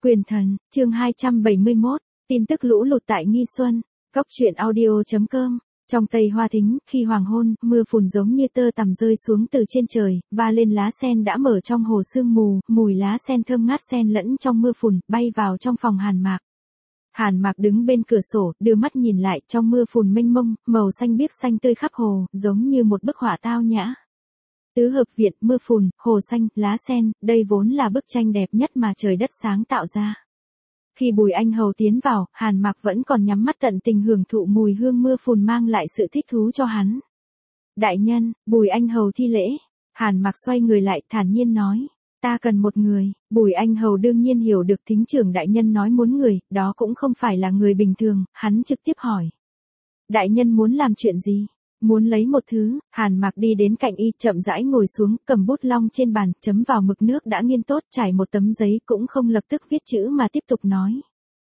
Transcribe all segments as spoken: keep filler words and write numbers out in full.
Quyền thần, chương hai trăm bảy mươi mốt, tin tức lũ lụt tại Nghi Xuân, Cốc truyện audio chấm com. Trong Tây Hoa Thính, khi hoàng hôn, mưa phùn giống như tơ tằm rơi xuống từ trên trời, va lên lá sen đã mở trong hồ sương mù, mùi lá sen thơm ngát xen lẫn trong mưa phùn, bay vào trong phòng Hàn Mạc. Hàn Mạc đứng bên cửa sổ, đưa mắt nhìn lại, trong mưa phùn mênh mông, màu xanh biếc xanh tươi khắp hồ, giống như một bức họa tao nhã. Tứ hợp viện, mưa phùn, hồ xanh, lá sen, đây vốn là bức tranh đẹp nhất mà trời đất sáng tạo ra. Khi Bùi Anh Hầu tiến vào, Hàn Mạc vẫn còn nhắm mắt tận tình hưởng thụ mùi hương mưa phùn mang lại sự thích thú cho hắn. Đại nhân, Bùi Anh Hầu thi lễ. Hàn Mạc xoay người lại, thản nhiên nói. Ta cần một người. Bùi Anh Hầu đương nhiên hiểu được thính trưởng đại nhân nói muốn người, đó cũng không phải là người bình thường, hắn trực tiếp hỏi. Đại nhân muốn làm chuyện gì? Muốn lấy một thứ. Hàn Mạc đi đến cạnh y, chậm rãi ngồi xuống, cầm bút long trên bàn, chấm vào mực nước đã nghiên tốt, trải một tấm giấy, cũng không lập tức viết chữ mà tiếp tục nói.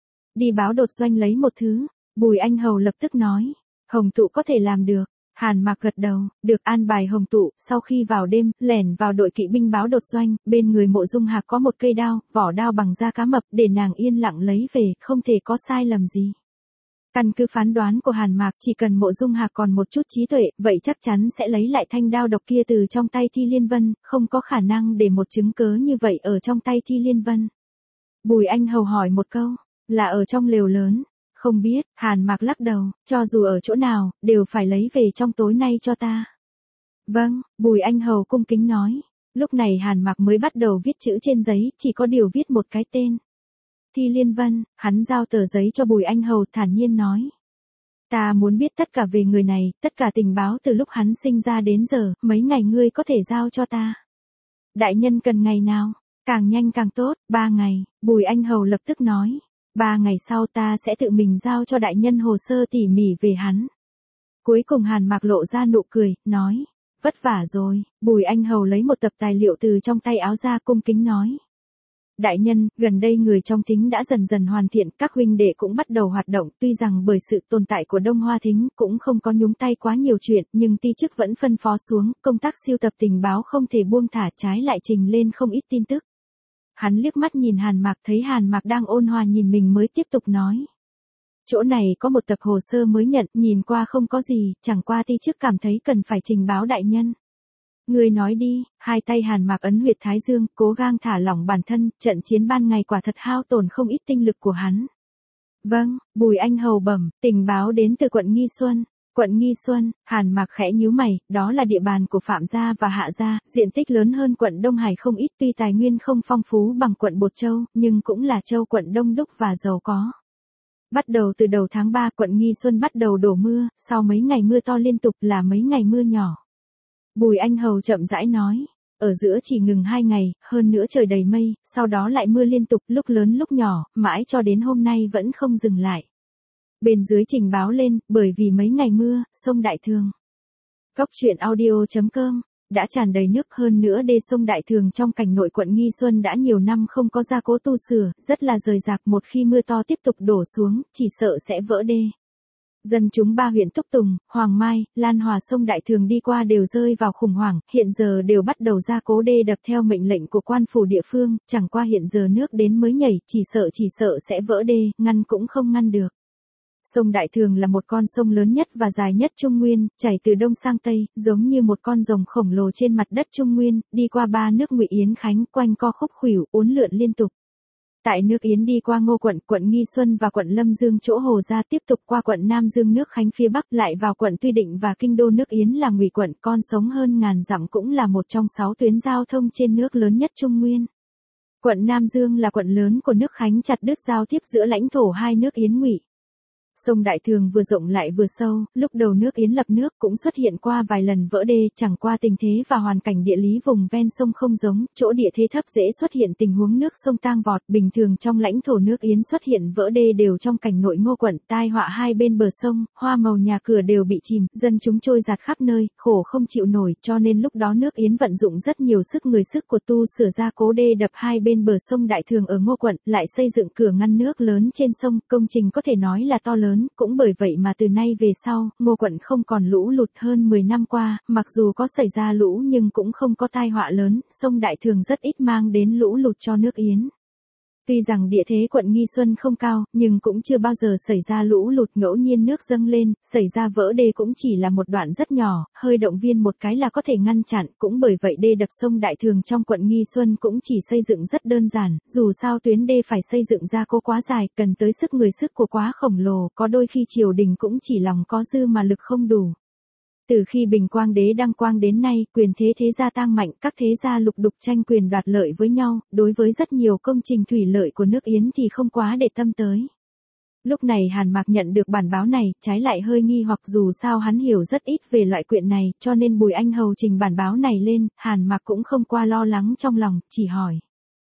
Đi báo đột doanh lấy một thứ. Bùi Anh Hầu lập tức nói. Hồng Tụ có thể làm được. Hàn Mạc gật đầu, được an bài Hồng Tụ, sau khi vào đêm, lẻn vào đội kỵ binh báo đột doanh, bên người Mộ Dung Hạc có một cây đao, vỏ đao bằng da cá mập, để nàng yên lặng lấy về, không thể có sai lầm gì. Căn cứ phán đoán của Hàn Mạc, chỉ cần Mộ Dung Hạc còn một chút trí tuệ, vậy chắc chắn sẽ lấy lại thanh đao độc kia từ trong tay Thi Liên Vân, không có khả năng để một chứng cớ như vậy ở trong tay Thi Liên Vân. Bùi Anh Hầu hỏi một câu, là ở trong lều lớn? Không biết. Hàn Mạc lắc đầu, cho dù ở chỗ nào, đều phải lấy về trong tối nay cho ta. Vâng, Bùi Anh Hầu cung kính nói. Lúc này Hàn Mạc mới bắt đầu viết chữ trên giấy, chỉ có điều viết một cái tên. Thi Liên Vân. Hắn giao tờ giấy cho Bùi Anh Hầu, thản nhiên nói. Ta muốn biết tất cả về người này, tất cả tình báo từ lúc hắn sinh ra đến giờ, mấy ngày ngươi có thể giao cho ta. Đại nhân cần ngày nào? Càng nhanh càng tốt. Ba ngày. Bùi Anh Hầu lập tức nói. Ba ngày sau ta sẽ tự mình giao cho đại nhân hồ sơ tỉ mỉ về hắn. Cuối cùng Hàn Mạc lộ ra nụ cười, nói. Vất vả rồi. Bùi Anh Hầu lấy một tập tài liệu từ trong tay áo ra, cung kính nói. Đại nhân, gần đây người trong thính đã dần dần hoàn thiện, các huynh đệ cũng bắt đầu hoạt động, tuy rằng bởi sự tồn tại của Đông Hoa Thính cũng không có nhúng tay quá nhiều chuyện, nhưng ti chức vẫn phân phó xuống, công tác siêu tập tình báo không thể buông thả, trái lại trình lên không ít tin tức. Hắn liếc mắt nhìn Hàn Mạc, thấy Hàn Mạc đang ôn hòa nhìn mình mới tiếp tục nói. Chỗ này có một tập hồ sơ mới nhận, nhìn qua không có gì, chẳng qua ti chức cảm thấy cần phải trình báo đại nhân. Người nói đi. Hai tay Hàn Mạc ấn huyệt thái dương, cố gắng thả lỏng bản thân, trận chiến ban ngày quả thật hao tổn không ít tinh lực của hắn. Vâng. Bùi Anh Hầu bẩm, tình báo đến từ quận Nghi Xuân. Quận Nghi Xuân. Hàn Mạc khẽ nhíu mày, đó là địa bàn của Phạm gia và Hạ gia, diện tích lớn hơn quận Đông Hải không ít, tuy tài nguyên không phong phú bằng quận Bột Châu, nhưng cũng là châu quận đông đúc và giàu có. Bắt đầu từ đầu tháng ba, quận Nghi Xuân bắt đầu đổ mưa, sau mấy ngày mưa to liên tục là mấy ngày mưa nhỏ. Bùi Anh Hầu chậm rãi nói, ở giữa chỉ ngừng hai ngày, hơn nữa trời đầy mây, sau đó lại mưa liên tục, lúc lớn lúc nhỏ, mãi cho đến hôm nay vẫn không dừng lại. Bên dưới trình báo lên, bởi vì mấy ngày mưa, sông Đại Thường. Cốc truyện audio chấm com, đã tràn đầy nước, hơn nữa đê sông Đại Thường trong cảnh nội quận Nghi Xuân đã nhiều năm không có gia cố tu sửa, rất là rời rạc, một khi mưa to tiếp tục đổ xuống, chỉ sợ sẽ vỡ đê. Dân chúng ba huyện Túc Tùng, Hoàng Mai, Lan Hòa sông Đại Thường đi qua đều rơi vào khủng hoảng, hiện giờ đều bắt đầu gia cố đê đập theo mệnh lệnh của quan phủ địa phương, chẳng qua hiện giờ nước đến mới nhảy, chỉ sợ chỉ sợ sẽ vỡ đê, ngăn cũng không ngăn được. Sông Đại Thường là một con sông lớn nhất và dài nhất Trung Nguyên, chảy từ đông sang tây, giống như một con rồng khổng lồ trên mặt đất Trung Nguyên, đi qua ba nước Ngụy Yến Khánh, quanh co khúc khuỷu, uốn lượn liên tục. Tại nước Yến đi qua Ngô quận, quận Nghi Xuân và quận Lâm Dương chỗ Hồ Gia, tiếp tục qua quận Nam Dương nước Khánh phía Bắc, lại vào quận Tuy Định và kinh đô nước Yến là Ngụy quận, con sống hơn ngàn dặm, cũng là một trong sáu tuyến giao thông trên nước lớn nhất Trung Nguyên. Quận Nam Dương là quận lớn của nước Khánh, chặt đứt giao tiếp giữa lãnh thổ hai nước Yến Ngụy. Sông Đại Thường vừa rộng lại vừa sâu, lúc đầu nước Yến lập nước cũng xuất hiện qua vài lần vỡ đê, chẳng qua tình thế và hoàn cảnh địa lý vùng ven sông không giống, chỗ địa thế thấp dễ xuất hiện tình huống nước sông tang vọt, bình thường trong lãnh thổ nước Yến xuất hiện vỡ đê đều trong cảnh nội Ngô quận, tai họa hai bên bờ sông, hoa màu nhà cửa đều bị chìm, dân chúng trôi dạt khắp nơi, khổ không chịu nổi, cho nên lúc đó nước Yến vận dụng rất nhiều sức người sức của tu sửa ra cố đê đập hai bên bờ sông Đại Thường ở Ngô quận, lại xây dựng cửa ngăn nước lớn trên sông, công trình có thể nói là to lớn. Cũng bởi vậy mà từ nay về sau, Ngô quận không còn lũ lụt. Hơn mười năm qua, mặc dù có xảy ra lũ nhưng cũng không có tai họa lớn, sông Đại Thường rất ít mang đến lũ lụt cho nước Yến. Tuy rằng địa thế quận Nghi Xuân không cao, nhưng cũng chưa bao giờ xảy ra lũ lụt, ngẫu nhiên nước dâng lên, xảy ra vỡ đê cũng chỉ là một đoạn rất nhỏ, hơi động viên một cái là có thể ngăn chặn, cũng bởi vậy đê đập sông Đại Thường trong quận Nghi Xuân cũng chỉ xây dựng rất đơn giản, dù sao tuyến đê phải xây dựng ra cố quá dài, cần tới sức người sức của quá khổng lồ, có đôi khi triều đình cũng chỉ lòng có dư mà lực không đủ. Từ khi Bình Quang Đế đăng quang đến nay, quyền thế thế gia tăng mạnh, các thế gia lục đục tranh quyền đoạt lợi với nhau, đối với rất nhiều công trình thủy lợi của nước Yến thì không quá để tâm tới. Lúc này Hàn Mạc nhận được bản báo này, trái lại hơi nghi hoặc, dù sao hắn hiểu rất ít về loại chuyện này, cho nên Bùi Anh Hầu trình bản báo này lên, Hàn Mạc cũng không qua lo lắng trong lòng, chỉ hỏi.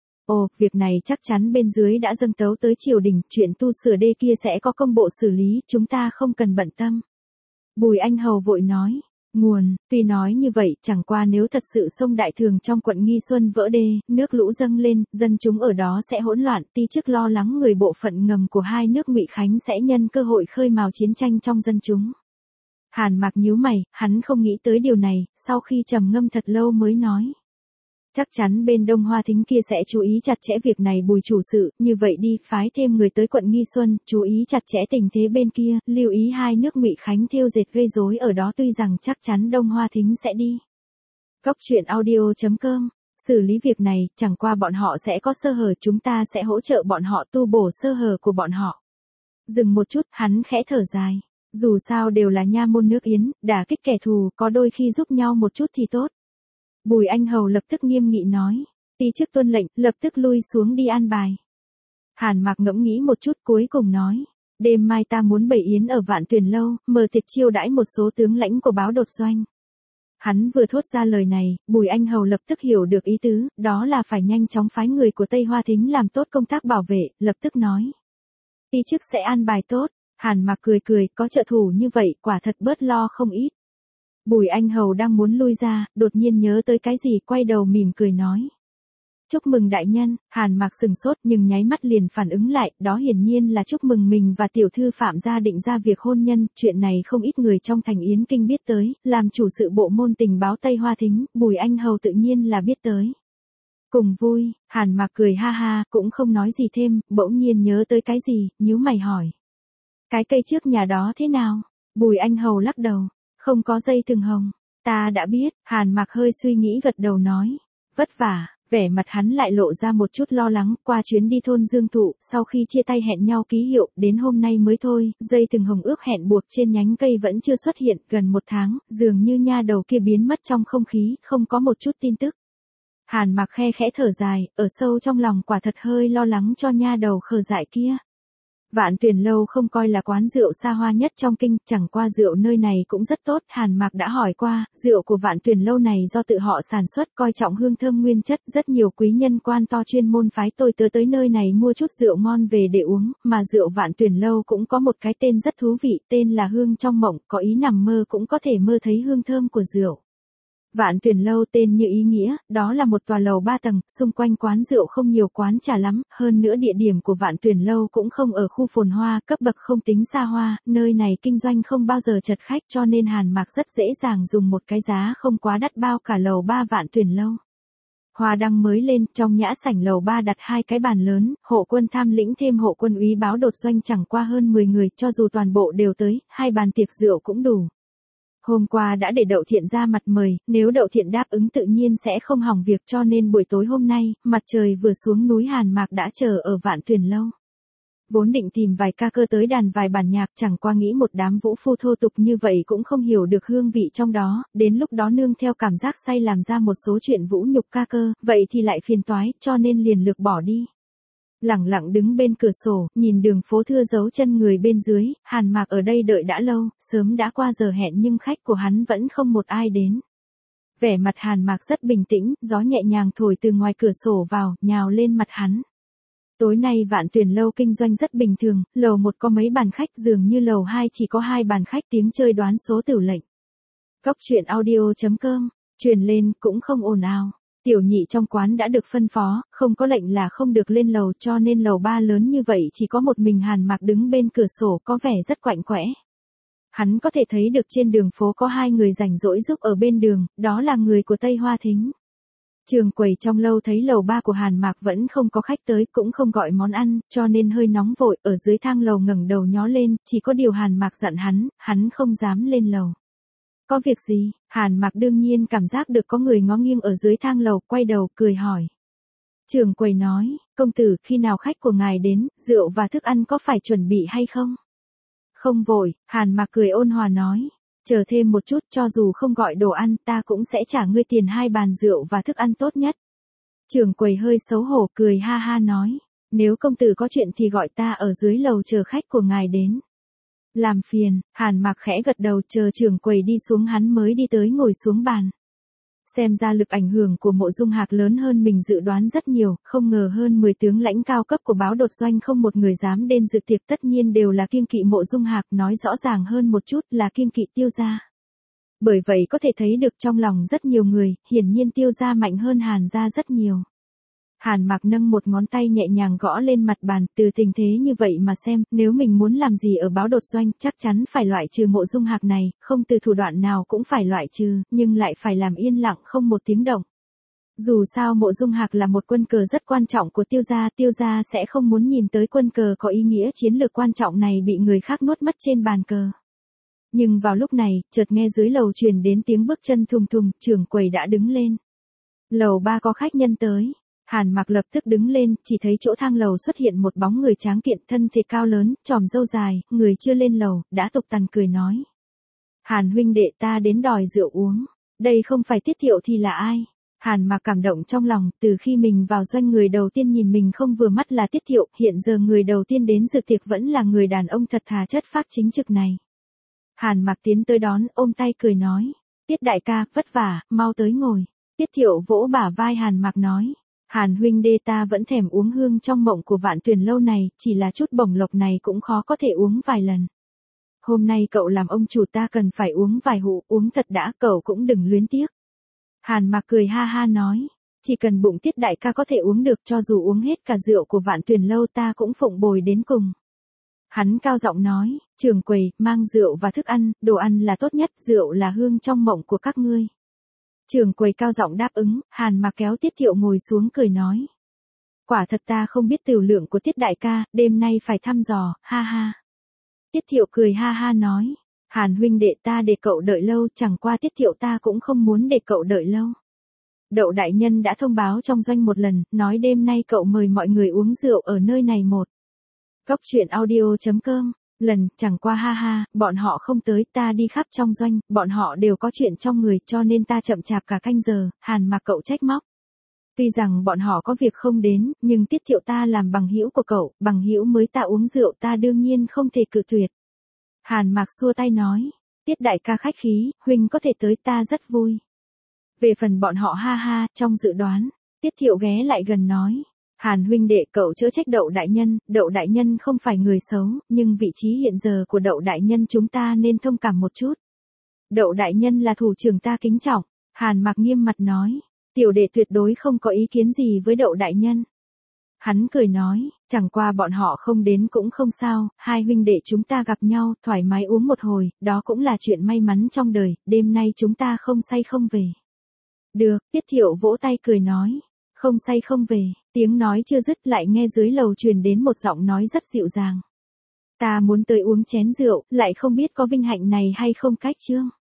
Ồ, việc này chắc chắn bên dưới đã dâng tấu tới triều đình, chuyện tu sửa đê kia sẽ có công bộ xử lý, chúng ta không cần bận tâm. Bùi Anh Hầu vội nói, nguồn, tuy nói như vậy, chẳng qua nếu thật sự sông Đại Thường trong quận Nghi Xuân vỡ đê, nước lũ dâng lên, dân chúng ở đó sẽ hỗn loạn, ti chức lo lắng người bộ phận ngầm của hai nước Ngụy Khánh sẽ nhân cơ hội khơi mào chiến tranh trong dân chúng. Hàn Mạc nhíu mày, hắn không nghĩ tới điều này, sau khi trầm ngâm thật lâu mới nói. Chắc chắn bên Đông Hoa Thính kia sẽ chú ý chặt chẽ việc này. Bùi chủ sự, như vậy đi, phái thêm người tới quận Nghi Xuân, chú ý chặt chẽ tình thế bên kia, lưu ý hai nước Ngụy Khánh thêu dệt gây rối ở đó, tuy rằng chắc chắn Đông Hoa Thính sẽ đi. Cốc truyện audio chấm com, xử lý việc này, chẳng qua bọn họ sẽ có sơ hở, chúng ta sẽ hỗ trợ bọn họ tu bổ sơ hở của bọn họ. Dừng một chút, hắn khẽ thở dài. Dù sao đều là nha môn nước Yến, đả kích kẻ thù, có đôi khi giúp nhau một chút thì tốt. Bùi Anh Hầu lập tức nghiêm nghị nói, ti chức tuân lệnh, lập tức lui xuống đi an bài. Hàn Mạc ngẫm nghĩ một chút cuối cùng nói, đêm mai ta muốn bày yến ở Vạn Tuyền Lâu, mở tiệc chiêu đãi một số tướng lãnh của báo đột doanh. Hắn vừa thốt ra lời này, Bùi Anh Hầu lập tức hiểu được ý tứ, đó là phải nhanh chóng phái người của Tây Hoa Thính làm tốt công tác bảo vệ, lập tức nói. Ti chức sẽ an bài tốt. Hàn Mạc cười cười, có trợ thủ như vậy, quả thật bớt lo không ít. Bùi Anh Hầu đang muốn lui ra, đột nhiên nhớ tới cái gì, quay đầu mỉm cười nói. Chúc mừng đại nhân. Hàn Mạc sừng sốt nhưng nháy mắt liền phản ứng lại, đó hiển nhiên là chúc mừng mình và tiểu thư Phạm gia định ra việc hôn nhân, chuyện này không ít người trong thành Yến Kinh biết tới, làm chủ sự bộ môn tình báo Tây Hoa Thính, Bùi Anh Hầu tự nhiên là biết tới. Cùng vui, Hàn Mạc cười ha ha, cũng không nói gì thêm, bỗng nhiên nhớ tới cái gì, nhíu mày hỏi. Cái cây trước nhà đó thế nào? Bùi Anh Hầu lắc đầu. Không có dây thừng hồng. Ta đã biết. Hàn Mạc hơi suy nghĩ gật đầu nói. Vất vả. Vẻ mặt hắn lại lộ ra một chút lo lắng. Qua chuyến đi thôn Dương Thụ, sau khi chia tay hẹn nhau ký hiệu, đến hôm nay mới thôi, dây thừng hồng ước hẹn buộc trên nhánh cây vẫn chưa xuất hiện, gần một tháng, dường như nha đầu kia biến mất trong không khí, không có một chút tin tức. Hàn Mạc khe khẽ thở dài, ở sâu trong lòng quả thật hơi lo lắng cho nha đầu khờ dại kia. Vạn Tuyền Lâu không coi là quán rượu xa hoa nhất trong kinh, chẳng qua rượu nơi này cũng rất tốt, Hàn Mạc đã hỏi qua, rượu của Vạn Tuyền Lâu này do tự họ sản xuất, coi trọng hương thơm nguyên chất, rất nhiều quý nhân quan to chuyên môn phái tôi tớ tới nơi này mua chút rượu ngon về để uống, mà rượu Vạn Tuyền Lâu cũng có một cái tên rất thú vị, tên là hương trong mộng, có ý nằm mơ cũng có thể mơ thấy hương thơm của rượu. Vạn Tuyền Lâu tên như ý nghĩa, đó là một tòa lầu ba tầng, xung quanh quán rượu không nhiều quán trà lắm, hơn nữa địa điểm của Vạn Tuyền Lâu cũng không ở khu phồn hoa, cấp bậc không tính xa hoa, nơi này kinh doanh không bao giờ chật khách cho nên Hàn Mạc rất dễ dàng dùng một cái giá không quá đắt bao cả lầu ba Vạn Tuyền Lâu. Hoa đăng mới lên, trong nhã sảnh lầu ba đặt hai cái bàn lớn, hộ quân tham lĩnh thêm hộ quân úy báo đột doanh chẳng qua hơn mười người, cho dù toàn bộ đều tới, hai bàn tiệc rượu cũng đủ. Hôm qua đã để Đậu Thiện ra mặt mời, nếu Đậu Thiện đáp ứng tự nhiên sẽ không hỏng việc cho nên buổi tối hôm nay, mặt trời vừa xuống núi Hàn Mạc đã chờ ở Vạn Tuyền Lâu. Vốn định tìm vài ca cơ tới đàn vài bản nhạc, chẳng qua nghĩ một đám vũ phu thô tục như vậy cũng không hiểu được hương vị trong đó, đến lúc đó nương theo cảm giác say làm ra một số chuyện vũ nhục ca cơ, vậy thì lại phiền toái, cho nên liền lược bỏ đi. Lẳng lặng đứng bên cửa sổ, nhìn đường phố thưa dấu chân người bên dưới, Hàn Mạc ở đây đợi đã lâu, sớm đã qua giờ hẹn nhưng khách của hắn vẫn không một ai đến. Vẻ mặt Hàn Mạc rất bình tĩnh, gió nhẹ nhàng thổi từ ngoài cửa sổ vào, nhào lên mặt hắn. Tối nay Vạn Tuyền Lâu kinh doanh rất bình thường, lầu một có mấy bàn khách, dường như lầu hai chỉ có hai bàn khách, tiếng chơi đoán số tử lệnh. Cốc truyện audio chấm com, truyền lên, cũng không ồn ào. Tiểu nhị trong quán đã được phân phó, không có lệnh là không được lên lầu cho nên lầu ba lớn như vậy chỉ có một mình Hàn Mạc đứng bên cửa sổ có vẻ rất quạnh quẽ. Hắn có thể thấy được trên đường phố có hai người rảnh rỗi giúp ở bên đường, đó là người của Tây Hoa Thính. Trường quầy trong lâu thấy lầu ba của Hàn Mạc vẫn không có khách tới, cũng không gọi món ăn, cho nên hơi nóng vội, ở dưới thang lầu ngẩng đầu nhó lên, chỉ có điều Hàn Mạc dặn hắn, hắn không dám lên lầu. Có việc gì? Hàn Mạc đương nhiên cảm giác được có người ngó nghiêng ở dưới thang lầu, quay đầu, cười hỏi. Trường quầy nói, công tử, khi nào khách của ngài đến, rượu và thức ăn có phải chuẩn bị hay không? Không vội, Hàn Mạc cười ôn hòa nói. Chờ thêm một chút, cho dù không gọi đồ ăn, ta cũng sẽ trả ngươi tiền hai bàn rượu và thức ăn tốt nhất. Trường quầy hơi xấu hổ, cười ha ha nói. Nếu công tử có chuyện thì gọi ta ở dưới lầu chờ khách của ngài đến. Làm phiền, Hàn Mạc khẽ gật đầu, chờ trưởng quầy đi xuống hắn mới đi tới ngồi xuống bàn. Xem ra lực ảnh hưởng của Mộ Dung Hạc lớn hơn mình dự đoán rất nhiều, không ngờ hơn mười tướng lãnh cao cấp của báo đột doanh không một người dám đến dự tiệc, tất nhiên đều là kiêng kỵ Mộ Dung Hạc, nói rõ ràng hơn một chút là kiêng kỵ Tiêu gia. Bởi vậy có thể thấy được trong lòng rất nhiều người, hiển nhiên Tiêu gia mạnh hơn Hàn gia rất nhiều. Hàn Mạc nâng một ngón tay nhẹ nhàng gõ lên mặt bàn, từ tình thế như vậy mà xem, nếu mình muốn làm gì ở báo đột doanh, chắc chắn phải loại trừ Mộ Dung Hạc này, không từ thủ đoạn nào cũng phải loại trừ, nhưng lại phải làm yên lặng không một tiếng động. Dù sao Mộ Dung Hạc là một quân cờ rất quan trọng của Tiêu gia, Tiêu gia sẽ không muốn nhìn tới quân cờ có ý nghĩa chiến lược quan trọng này bị người khác nuốt mất trên bàn cờ. Nhưng vào lúc này, chợt nghe dưới lầu truyền đến tiếng bước chân thùng thùng, trưởng quầy đã đứng lên. Lầu ba có khách nhân tới. Hàn Mạc lập tức đứng lên, chỉ thấy chỗ thang lầu xuất hiện một bóng người tráng kiện, thân thể cao lớn, tròm râu dài, người chưa lên lầu, đã tục tằn cười nói. Hàn huynh đệ, ta đến đòi rượu uống. Đây không phải Tiết Thiệu thì là ai? Hàn Mạc cảm động trong lòng, từ khi mình vào doanh người đầu tiên nhìn mình không vừa mắt là Tiết Thiệu, hiện giờ người đầu tiên đến dự tiệc vẫn là người đàn ông thật thà chất phác chính trực này. Hàn Mạc tiến tới đón, ôm tay cười nói. Tiết đại ca, vất vả, mau tới ngồi. Tiết Thiệu vỗ bả vai Hàn Mạc nói. Hàn huynh đê, ta vẫn thèm uống hương trong mộng của Vạn Tuyền lâu này, chỉ là chút bổng lộc này cũng khó có thể uống vài lần. Hôm nay cậu làm ông chủ, ta cần phải uống vài hũ, uống thật đã, cậu cũng đừng luyến tiếc. Hàn Mạc cười ha ha nói, chỉ cần bụng Tiết đại ca có thể uống được, cho dù uống hết cả rượu của Vạn Tuyền lâu ta cũng phụng bồi đến cùng. Hắn cao giọng nói, trưởng quầy, mang rượu và thức ăn, đồ ăn là tốt nhất, rượu là hương trong mộng của các ngươi. Trưởng quầy cao giọng đáp ứng, Hàn Mạc kéo Tiết Thiệu ngồi xuống cười nói. Quả thật ta không biết tiểu lượng của Tiết đại ca, đêm nay phải thăm dò, ha ha. Tiết Thiệu cười ha ha nói, Hàn huynh đệ, ta để cậu đợi lâu, chẳng qua Tiết Thiệu ta cũng không muốn để cậu đợi lâu. Đậu đại nhân đã thông báo trong doanh một lần, nói đêm nay cậu mời mọi người uống rượu ở nơi này một. Góc truyện audio chấm com. Lần, chẳng qua ha ha, bọn họ không tới, ta đi khắp trong doanh, bọn họ đều có chuyện trong người, cho nên ta chậm chạp cả canh giờ, Hàn Mạc cậu trách móc. Tuy rằng bọn họ có việc không đến, nhưng Tiết Thiệu ta làm bằng hữu của cậu, bằng hữu mới ta uống rượu, ta đương nhiên không thể cự tuyệt. Hàn Mạc xua tay nói, Tiết đại ca khách khí, huynh có thể tới, ta rất vui. Về phần bọn họ ha ha, trong dự đoán, Tiết Thiệu ghé lại gần nói. Hàn huynh đệ, cậu chớ trách Đậu đại nhân, Đậu đại nhân không phải người xấu, nhưng vị trí hiện giờ của Đậu đại nhân chúng ta nên thông cảm một chút. Đậu đại nhân là thủ trưởng ta kính trọng, Hàn Mạc nghiêm mặt nói, tiểu đệ tuyệt đối không có ý kiến gì với Đậu đại nhân. Hắn cười nói, chẳng qua bọn họ không đến cũng không sao, hai huynh đệ chúng ta gặp nhau, thoải mái uống một hồi, đó cũng là chuyện may mắn trong đời, đêm nay chúng ta không say không về. Được, Tiết Thiệu vỗ tay cười nói. Không say không về, tiếng nói chưa dứt lại nghe dưới lầu truyền đến một giọng nói rất dịu dàng. Ta muốn tới uống chén rượu, lại không biết có vinh hạnh này hay không cách chương.